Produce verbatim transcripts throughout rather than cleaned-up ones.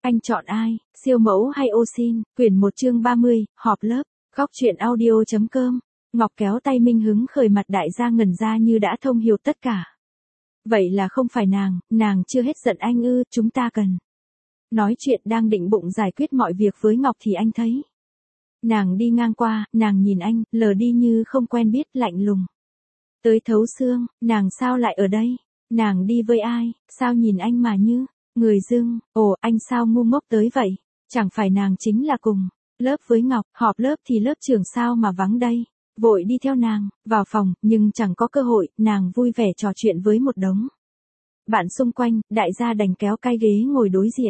Anh chọn ai, siêu mẫu hay ô sin? Quyển một chương ba mươi, họp lớp, góc truyện audio.com. Ngọc kéo tay Minh hứng khởi, mặt đại gia ngẩn ra như đã thông hiểu tất cả. Vậy là không phải nàng, nàng chưa hết giận anh ư, chúng ta cần. Nói chuyện đang định bụng giải quyết mọi việc với Ngọc thì anh thấy. Nàng đi ngang qua, nàng nhìn anh, lờ đi như không quen biết, lạnh lùng. Tới thấu xương, nàng sao lại ở đây? Nàng đi với ai, sao nhìn anh mà như... Người dưng, ồ anh sao ngu ngốc tới vậy, chẳng phải nàng chính là cùng lớp với Ngọc, họp lớp thì lớp trưởng sao mà vắng đây, vội đi theo nàng, vào phòng, nhưng chẳng có cơ hội, nàng vui vẻ trò chuyện với một đống bạn xung quanh, đại gia đành kéo cái ghế ngồi đối diện.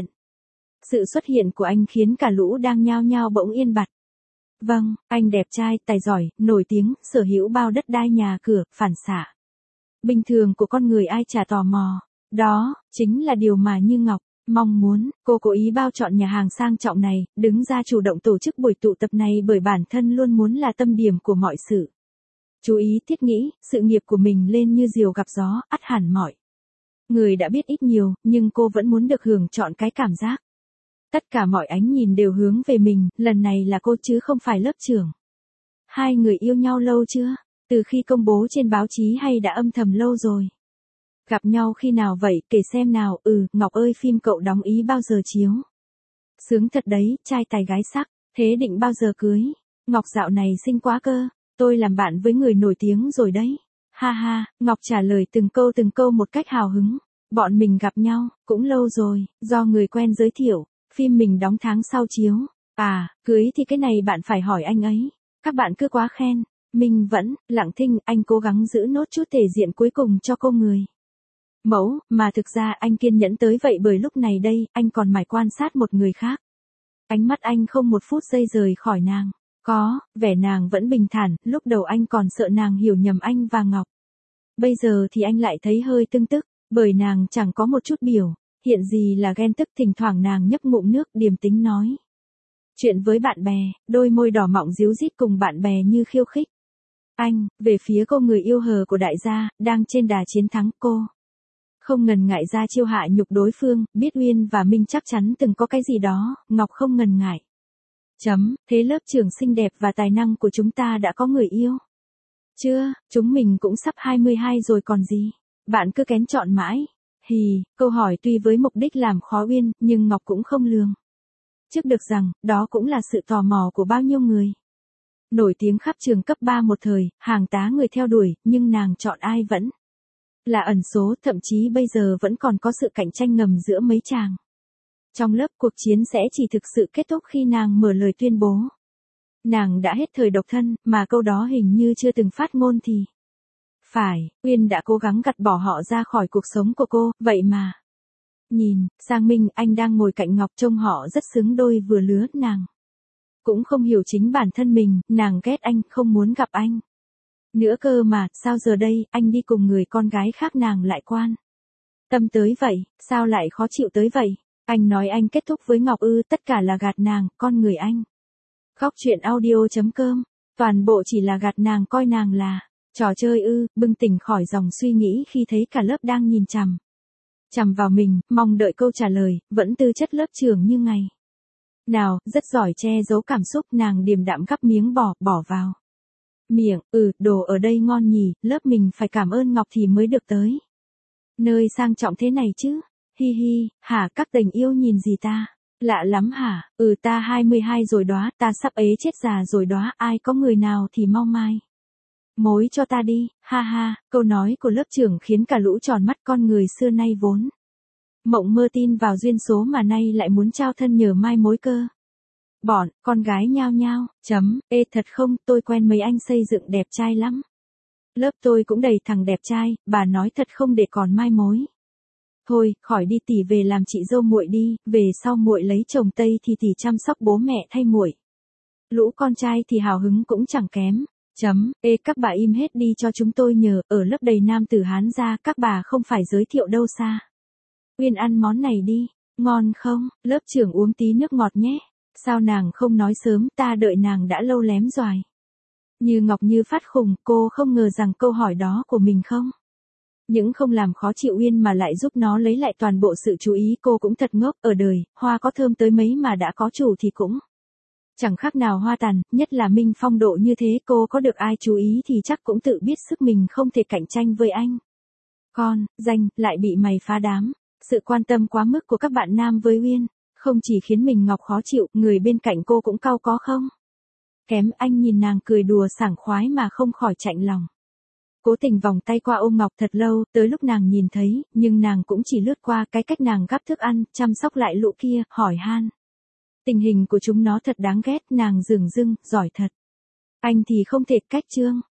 Sự xuất hiện của anh khiến cả lũ đang nhao nhao bỗng yên bặt. Vâng, anh đẹp trai, tài giỏi, nổi tiếng, sở hữu bao đất đai nhà cửa, phản xạ bình thường của con người ai chả tò mò. Đó, chính là điều mà Như Ngọc mong muốn. Cô cố ý bao chọn nhà hàng sang trọng này, đứng ra chủ động tổ chức buổi tụ tập này bởi bản thân luôn muốn là tâm điểm của mọi sự. Chú ý thiết nghĩ, sự nghiệp của mình lên như diều gặp gió, ắt hẳn mọi người đã biết ít nhiều, nhưng cô vẫn muốn được hưởng trọn cái cảm giác. Tất cả mọi ánh nhìn đều hướng về mình, lần này là cô chứ không phải lớp trưởng. Hai người yêu nhau lâu chưa? Từ khi công bố trên báo chí hay đã âm thầm lâu rồi? Gặp nhau khi nào vậy, kể xem nào. Ừ, Ngọc ơi, phim cậu đóng ý bao giờ chiếu? Sướng thật đấy, trai tài gái sắc, thế định bao giờ cưới? Ngọc dạo này xinh quá cơ, tôi làm bạn với người nổi tiếng rồi đấy. Ha ha, Ngọc trả lời từng câu từng câu một cách hào hứng. Bọn mình gặp nhau, cũng lâu rồi, do người quen giới thiệu, phim mình đóng tháng sau chiếu. À, cưới thì cái này bạn phải hỏi anh ấy. Các bạn cứ quá khen. Mình vẫn, lặng thinh, anh cố gắng giữ nốt chút thể diện cuối cùng cho cô người mẫu, mà thực ra anh kiên nhẫn tới vậy bởi lúc này đây, anh còn mải quan sát một người khác. Ánh mắt anh không một phút giây rời khỏi nàng. Có, vẻ nàng vẫn bình thản, lúc đầu anh còn sợ nàng hiểu nhầm anh và Ngọc. Bây giờ thì anh lại thấy hơi tưng tức, bởi nàng chẳng có một chút biểu hiện gì là ghen tức. Thỉnh thoảng nàng nhấp ngụm nước, điềm tĩnh nói chuyện với bạn bè, đôi môi đỏ mọng díu dít cùng bạn bè như khiêu khích. Anh, về phía cô người yêu hờ của đại gia, đang trên đà chiến thắng. Cô không ngần ngại ra chiêu hạ nhục đối phương, biết Uyên và Minh chắc chắn từng có cái gì đó, Ngọc không ngần ngại. Chấm, thế lớp trưởng xinh đẹp và tài năng của chúng ta đã có người yêu? Chưa, chúng mình cũng sắp hai mươi hai rồi còn gì. Bạn cứ kén chọn mãi. Hì, câu hỏi tuy với mục đích làm khó Uyên, nhưng Ngọc cũng không lường trước được rằng, đó cũng là sự tò mò của bao nhiêu người. Nổi tiếng khắp trường cấp ba một thời, hàng tá người theo đuổi, nhưng nàng chọn ai vẫn là ẩn số, thậm chí bây giờ vẫn còn có sự cạnh tranh ngầm giữa mấy chàng. Trong lớp, cuộc chiến sẽ chỉ thực sự kết thúc khi nàng mở lời tuyên bố. Nàng đã hết thời độc thân, mà câu đó hình như chưa từng phát ngôn thì. Phải, Uyên đã cố gắng gạt bỏ họ ra khỏi cuộc sống của cô, vậy mà. Nhìn, sang Minh, anh đang ngồi cạnh Ngọc, trông họ rất xứng đôi vừa lứa. Nàng cũng không hiểu chính bản thân mình, nàng ghét anh, không muốn gặp anh nữa cơ mà, sao giờ đây, anh đi cùng người con gái khác nàng lại quan tâm tới vậy, sao lại khó chịu tới vậy? Anh nói anh kết thúc với Ngọc ư? Tất cả là gạt nàng, con người anh. Góc truyện audio.com, toàn bộ chỉ là gạt nàng, coi nàng là trò chơi ư? Bừng tỉnh khỏi dòng suy nghĩ khi thấy cả lớp đang nhìn chằm chằm vào mình, mong đợi câu trả lời, vẫn tư chất lớp trưởng như ngày nào, rất giỏi che giấu cảm xúc. Nàng điềm đạm gắp miếng bò, bỏ vào miệng. Ừ, đồ ở đây ngon nhỉ, lớp mình phải cảm ơn Ngọc thì mới được tới nơi sang trọng thế này chứ. Hi hi, hả, các tình yêu nhìn gì ta? Lạ lắm hả? Ừ, ta hai mươi hai rồi đó, ta sắp ế chết già rồi đó, ai có người nào thì mau mai mối cho ta đi. Ha ha, câu nói của lớp trưởng khiến cả lũ tròn mắt. Con người xưa nay vốn mộng mơ tin vào duyên số mà nay lại muốn trao thân nhờ mai mối cơ. Bọn con gái nhao nhao, chấm, ê thật không, tôi quen mấy anh xây dựng đẹp trai lắm. Lớp tôi cũng đầy thằng đẹp trai, bà nói thật không để còn mai mối. Thôi, khỏi đi tỷ về làm chị dâu muội đi, về sau muội lấy chồng Tây thì tỷ chăm sóc bố mẹ thay muội. Lũ con trai thì hào hứng cũng chẳng kém. Chấm, ê các bà im hết đi cho chúng tôi nhờ, ở lớp đầy nam tử Hán ra, các bà không phải giới thiệu đâu xa. Uyên ăn món này đi, ngon không? Lớp trưởng uống tí nước ngọt nhé. Sao nàng không nói sớm, ta đợi nàng đã lâu lém doài. Như Ngọc như phát khùng, cô không ngờ rằng câu hỏi đó của mình không Những không làm khó chịu Uyên mà lại giúp nó lấy lại toàn bộ sự chú ý, cô cũng thật ngốc, ở đời, hoa có thơm tới mấy mà đã có chủ thì cũng chẳng khác nào hoa tàn, nhất là Minh phong độ như thế, cô có được ai chú ý thì chắc cũng tự biết sức mình không thể cạnh tranh với anh. Con, danh, lại bị mày phá đám. Sự quan tâm quá mức của các bạn nam với Uyên, không chỉ khiến mình Ngọc khó chịu, người bên cạnh cô cũng cau có không kém. Anh nhìn nàng cười đùa sảng khoái mà không khỏi chạnh lòng. Cố tình vòng tay qua ôm Ngọc thật lâu, tới lúc nàng nhìn thấy, nhưng nàng cũng chỉ lướt qua. Cái cách nàng gắp thức ăn, chăm sóc lại lũ kia, hỏi han tình hình của chúng nó thật đáng ghét. Nàng dửng dưng, giỏi thật. Anh thì không thể, cách trương.